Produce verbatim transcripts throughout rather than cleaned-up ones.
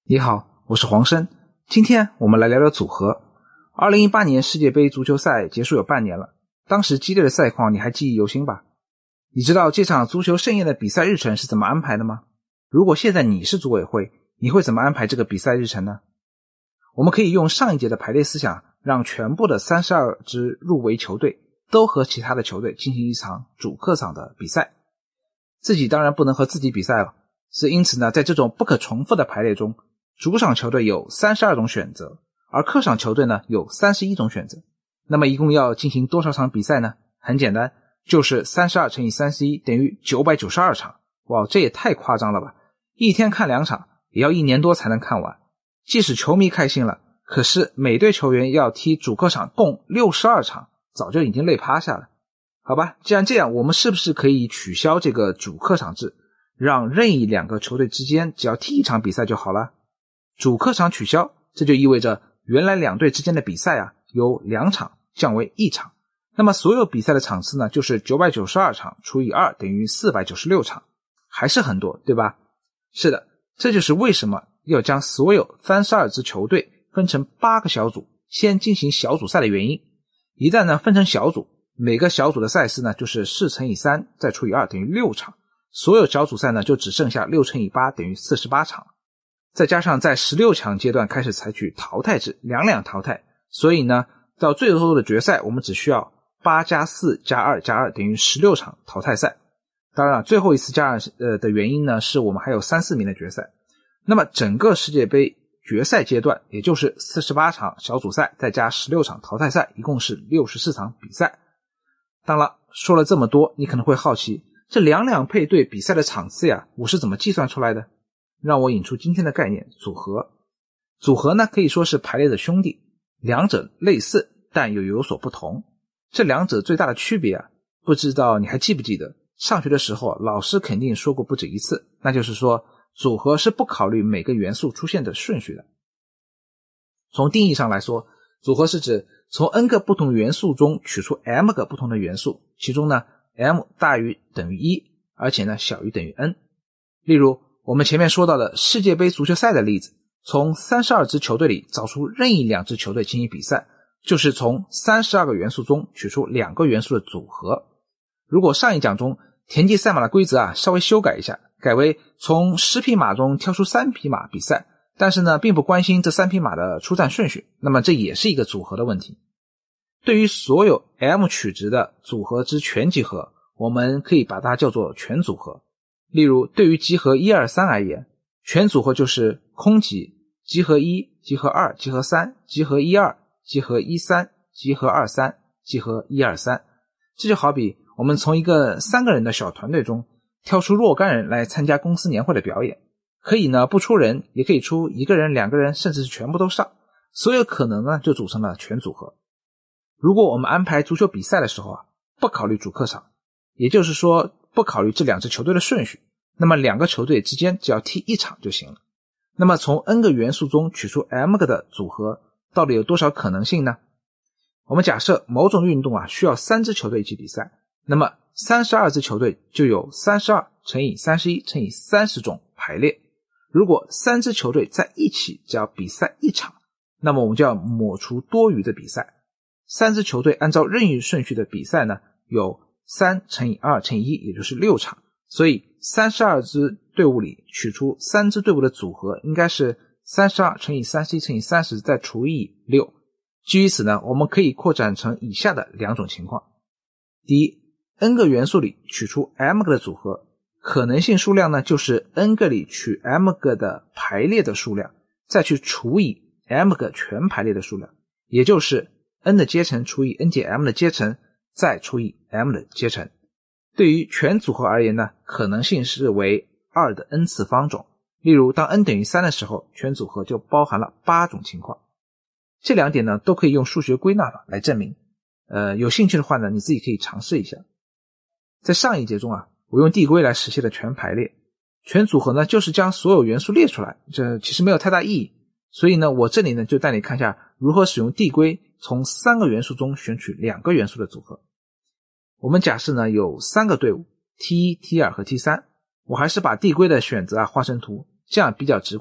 你好，我是黄生，今天我们来聊聊组合。二零一八年世界杯足球赛结束有半年了，当时激烈的赛况你还记忆犹新吧？你知道这场足球盛宴的比赛日程是怎么安排的吗？如果现在你是组委会，你会怎么安排这个比赛日程呢？我们可以用上一节的排列思想，让全部的三十二支入围球队都和其他的球队进行一场主客场的比赛。自己当然不能和自己比赛了，是因此呢，在这种不可重复的排列中，主场球队有三十二种选择，而客场球队呢有三十一种选择。那么一共要进行多少场比赛呢？很简单，就是三十二乘以三十一等于九百九十二场。哇，这也太夸张了吧！一天看两场，也要一年多才能看完。即使球迷开心了，可是每队球员要踢主客场共六十二场，早就已经累趴下了。好吧，既然这样，我们是不是可以取消这个主客场制，让任意两个球队之间只要踢一场比赛就好了？主客场取消，这就意味着原来两队之间的比赛啊，由两场降为一场。那么所有比赛的场次呢，就是九百九十二场除以二等于四百九十六场，还是很多，对吧？是的，这就是为什么要将所有三十二支球队分成八个小组，先进行小组赛的原因。一旦呢分成小组，每个小组的赛事呢就是四乘以三再除以二等于六场，所有小组赛呢就只剩下六乘以八等于四十八场。再加上在十六强阶段开始采取淘汰制，两两淘汰，所以呢到最后的决赛我们只需要八加四加二加二等于十六场淘汰赛。当然最后一次加二呃的原因呢是我们还有三四名的决赛。那么整个世界杯决赛阶段也就是四十八场小组赛再加十六场淘汰赛，一共是六十四场比赛。当然说了这么多，你可能会好奇，这两两配对比赛的场次呀，我是怎么计算出来的？让我引出今天的概念，组合。组合呢可以说是排列的兄弟，两者类似但又有所不同。这两者最大的区别啊，不知道你还记不记得，上学的时候老师肯定说过不止一次，那就是说组合是不考虑每个元素出现的顺序的。从定义上来说，组合是指从 n 个不同元素中取出 m 个不同的元素，其中呢 m 大于等于一，而且呢小于等于 n。 例如我们前面说到的世界杯足球赛的例子，从三十二支球队里找出任意两支球队进行比赛，就是从三十二个元素中取出两个元素的组合。如果上一讲中田忌赛马的规则啊稍微修改一下，改为从十匹马中挑出三匹马比赛，但是呢并不关心这三匹马的出战顺序，那么这也是一个组合的问题。对于所有 m 取值的组合之全集合，我们可以把它叫做全组合。例如对于集合一二三而言，全组合就是空集、集合一、集合二、集合三、集合一二、集合一三、集合二三、集合一二三。这就好比我们从一个三个人的小团队中挑出若干人来参加公司年会的表演，可以呢不出人，也可以出一个人、两个人，甚至是全部都上，所有可能呢就组成了全组合。如果我们安排足球比赛的时候啊，不考虑主客场，也就是说不考虑这两支球队的顺序，那么两个球队之间只要踢一场就行了。那么从 n 个元素中取出 m 个的组合，到底有多少可能性呢？我们假设某种运动啊需要三支球队一起比赛，那么三十二支球队就有三十二乘以三十一乘以三十种排列。如果三支球队在一起只要比赛一场，那么我们就要抹除多余的比赛。三支球队按照任意顺序的比赛呢，有三乘以二乘以一，也就是六场。所以三十二支队伍里取出三支队伍的组合应该是三十二乘以三十一乘以三十再除以六。基于此呢，我们可以扩展成以下的两种情况。第一， n 个元素里取出 m 个的组合，可能性数量呢就是 n 个里取 m 个的排列的数量，再去除以 m 个全排列的数量，也就是 n 的阶乘除以 n 减 m 的阶乘再除以 m 的阶乘。对于全组合而言呢，可能性是为二的 n 次方种。例如当 n 等于三的时候，全组合就包含了八种情况。这两点呢都可以用数学归纳法来证明，呃，有兴趣的话呢你自己可以尝试一下。在上一节中啊，我用递归来实现了全排列。全组合呢就是将所有元素列出来，这其实没有太大意义，所以呢我这里呢就带你看一下如何使用递归从三个元素中选取两个元素的组合。我们假设呢有三个队伍 T 一、T 二 和 T 三， 我还是把递归的选择啊画成图，这样比较直观，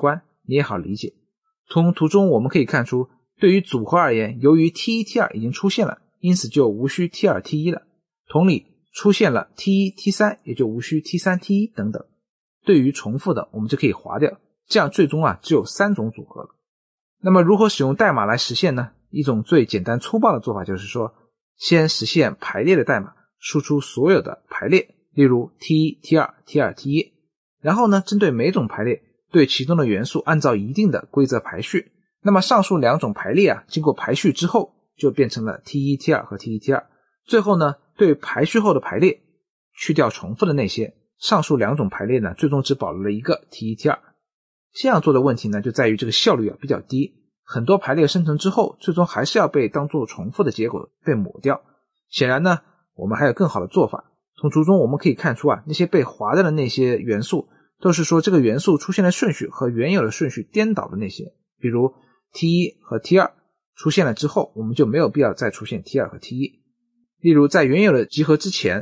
你也好理解。从图中我们可以看出，对于组合而言，由于 T 一 T 二 已经出现了，因此就无需 T 二 T 一 了。同理，出现了 T 一 T 三 也就无需 T 三 T 一 等等。对于重复的我们就可以划掉，这样最终啊只有三种组合了。那么如何使用代码来实现呢？一种最简单粗暴的做法就是说，先实现排列的代码，输出所有的排列，例如 T 一 T 二 T 二 T 一， 然后呢针对每种排列对其中的元素按照一定的规则排序。那么上述两种排列啊经过排序之后就变成了 T 一 T 二 和 T 一 T 二。 最后呢对排序后的排列去掉重复的那些，上述两种排列呢最终只保留了一个 T 一 T 二。 这样做的问题呢就在于这个效率啊比较低，很多排列生成之后最终还是要被当作重复的结果被抹掉。显然呢我们还有更好的做法。从图中我们可以看出啊，那些被划掉的那些元素都是说这个元素出现的顺序和原有的顺序颠倒的那些，比如 T 一 和 T 二 出现了之后，我们就没有必要再出现 T 二 和 T 一。 例如在原有的集合之前，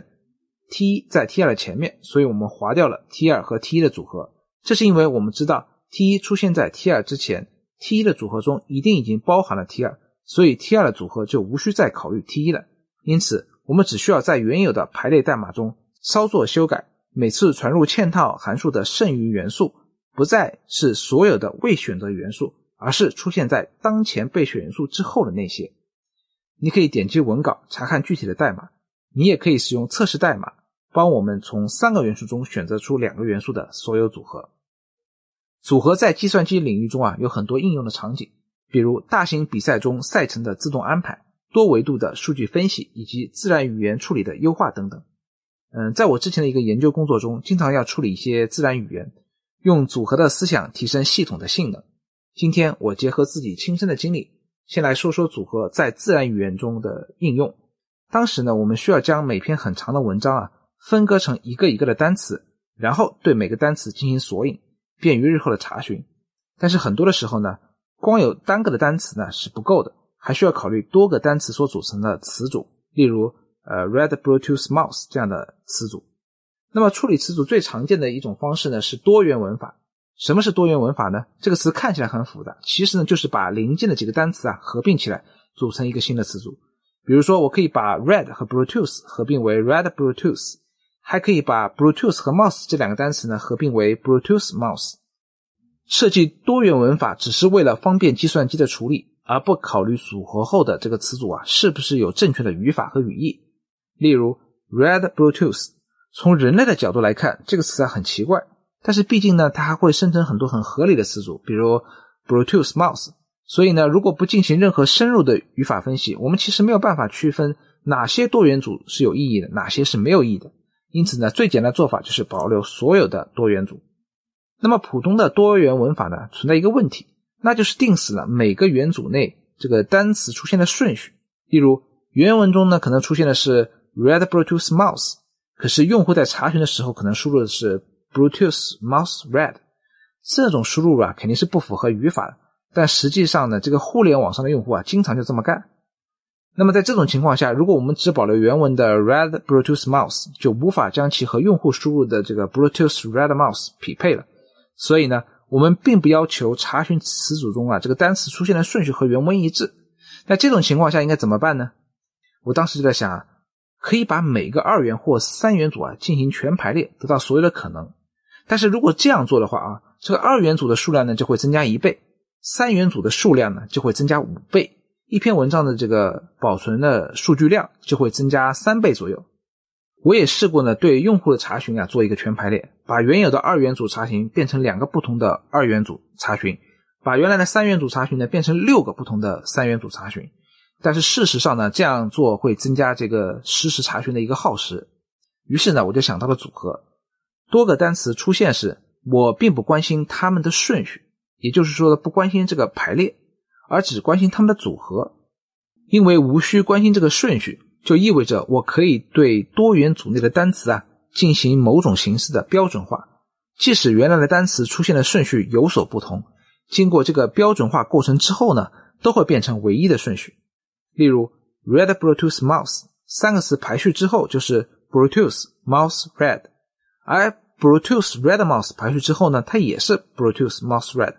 T 一 在 T 二 的前面，所以我们划掉了 T 二 和 T 一 的组合。这是因为我们知道 T 一 出现在 T 二 之前， T 一 的组合中一定已经包含了 T 二， 所以 T 二 的组合就无需再考虑 T 一 了。因此我们只需要在原有的排列代码中稍作修改，每次传入嵌套函数的剩余元素不再是所有的未选择元素，而是出现在当前备选元素之后的那些。你可以点击文稿查看具体的代码，你也可以使用测试代码帮我们从三个元素中选择出两个元素的所有组合。组合在计算机领域中啊有很多应用的场景，比如大型比赛中赛程的自动安排、多维度的数据分析以及自然语言处理的优化等等。嗯，在我之前的一个研究工作中，经常要处理一些自然语言，用组合的思想提升系统的性能。今天我结合自己亲身的经历，先来说说组合在自然语言中的应用。当时呢，我们需要将每篇很长的文章啊分割成一个一个的单词，然后对每个单词进行索引，便于日后的查询。但是很多的时候呢，光有单个的单词呢是不够的，还需要考虑多个单词所组成的词组，例如呃 Red Bluetooth Mouse 这样的词组。那么处理词组最常见的一种方式呢是多元文法。什么是多元文法呢？这个词看起来很复杂，其实呢就是把邻近的几个单词啊合并起来组成一个新的词组。比如说我可以把 Red 和 Bluetooth 合并为 Red Bluetooth， 还可以把 Bluetooth 和 Mouse 这两个单词呢合并为 Bluetooth Mouse。 设计多元文法只是为了方便计算机的处理，而不考虑组合后的这个词组啊是不是有正确的语法和语义。例如 Red Bluetooth， 从人类的角度来看，这个词啊很奇怪，但是毕竟呢它还会生成很多很合理的词组，比如 Bluetooth Mouse。 所以呢如果不进行任何深入的语法分析，我们其实没有办法区分哪些多元组是有意义的，哪些是没有意义的。因此呢最简单的做法就是保留所有的多元组。那么普通的多元文法呢存在一个问题，那就是定死了每个元组内这个单词出现的顺序。例如原文中呢可能出现的是 Red Bluetooth Mouse， 可是用户在查询的时候可能输入的是 Bluetooth Mouse Red， 这种输入啊肯定是不符合语法的，但实际上呢这个互联网上的用户啊经常就这么干。那么在这种情况下，如果我们只保留原文的 Red Bluetooth Mouse， 就无法将其和用户输入的这个 Bluetooth Red Mouse 匹配了。所以呢我们并不要求查询词组中啊这个单词出现的顺序和原文一致。那这种情况下应该怎么办呢？我当时就在想啊，可以把每个二元或三元组啊进行全排列，得到所有的可能。但是如果这样做的话啊，这个二元组的数量呢就会增加一倍，三元组的数量呢就会增加五倍，一篇文章的这个保存的数据量就会增加三倍左右。我也试过呢对用户的查询啊做一个全排列，把原有的二元组查询变成两个不同的二元组查询，把原来的三元组查询呢变成六个不同的三元组查询。但是事实上呢这样做会增加这个实时查询的一个耗时。于是呢我就想到了组合。多个单词出现时，我并不关心它们的顺序，也就是说不关心这个排列，而只关心它们的组合。因为无需关心这个顺序，就意味着我可以对多元组内的单词啊进行某种形式的标准化，即使原来的单词出现的顺序有所不同，经过这个标准化过程之后呢都会变成唯一的顺序。例如 Red Bluetooth Mouse 三个词排序之后就是 Bluetooth Mouse Red， 而 Bluetooth Red Mouse 排序之后呢它也是 Bluetooth Mouse Red，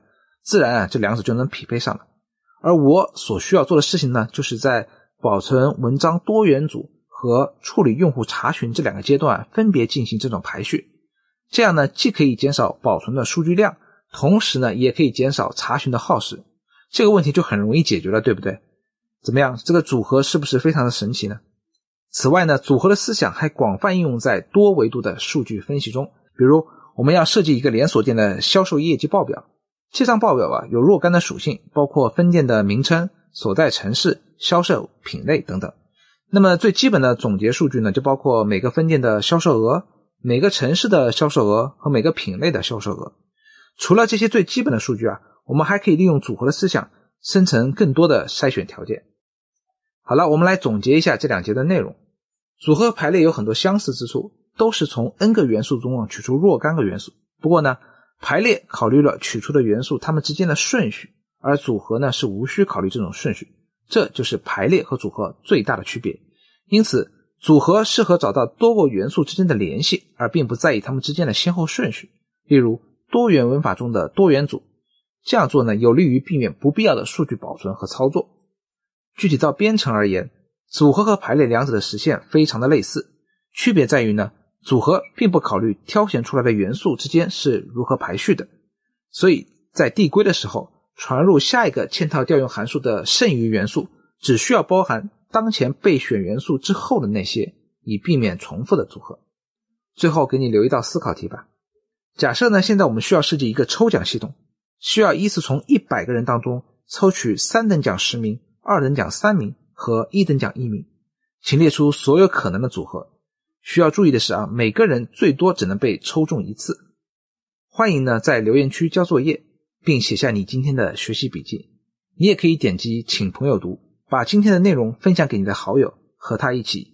自然啊这两者就能匹配上了。而我所需要做的事情呢，就是在保存文章多元组和处理用户查询这两个阶段分别进行这种排序。这样呢，既可以减少保存的数据量，同时呢，也可以减少查询的耗时。这个问题就很容易解决了，对不对？怎么样，这个组合是不是非常的神奇呢？此外呢，组合的思想还广泛应用在多维度的数据分析中。比如，我们要设计一个连锁店的销售业绩报表，这张报表啊有若干的属性，包括分店的名称、所在城市、销售品类等等。那么最基本的总结数据呢，就包括每个分店的销售额、每个城市的销售额和每个品类的销售额。除了这些最基本的数据啊，我们还可以利用组合的思想生成更多的筛选条件。好了，我们来总结一下这两节的内容。组合排列有很多相似之处，都是从 n 个元素中取出若干个元素。不过呢，排列考虑了取出的元素它们之间的顺序，而组合呢是无需考虑这种顺序。这就是排列和组合最大的区别。因此，组合适合找到多个元素之间的联系，而并不在意它们之间的先后顺序。例如，多元文法中的多元组，这样做呢，有利于避免不必要的数据保存和操作。具体到编程而言，组合和排列两者的实现非常的类似，区别在于呢，组合并不考虑挑选出来的元素之间是如何排序的，所以在递归的时候，传入下一个嵌套调用函数的剩余元素只需要包含当前备选元素之后的那些，以避免重复的组合。最后给你留一道思考题吧。假设呢，现在我们需要设计一个抽奖系统，需要依次从一百个人当中抽取三等奖十名、二等奖三名和一等奖一名，请列出所有可能的组合。需要注意的是啊，每个人最多只能被抽中一次。欢迎呢在留言区交作业，并写下你今天的学习笔记。你也可以点击请朋友读，把今天的内容分享给你的好友，和他一起。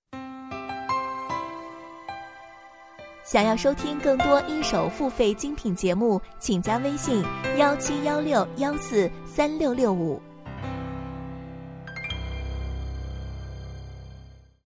想要收听更多一手付费精品节目，请加微信一七一六一四三六六五。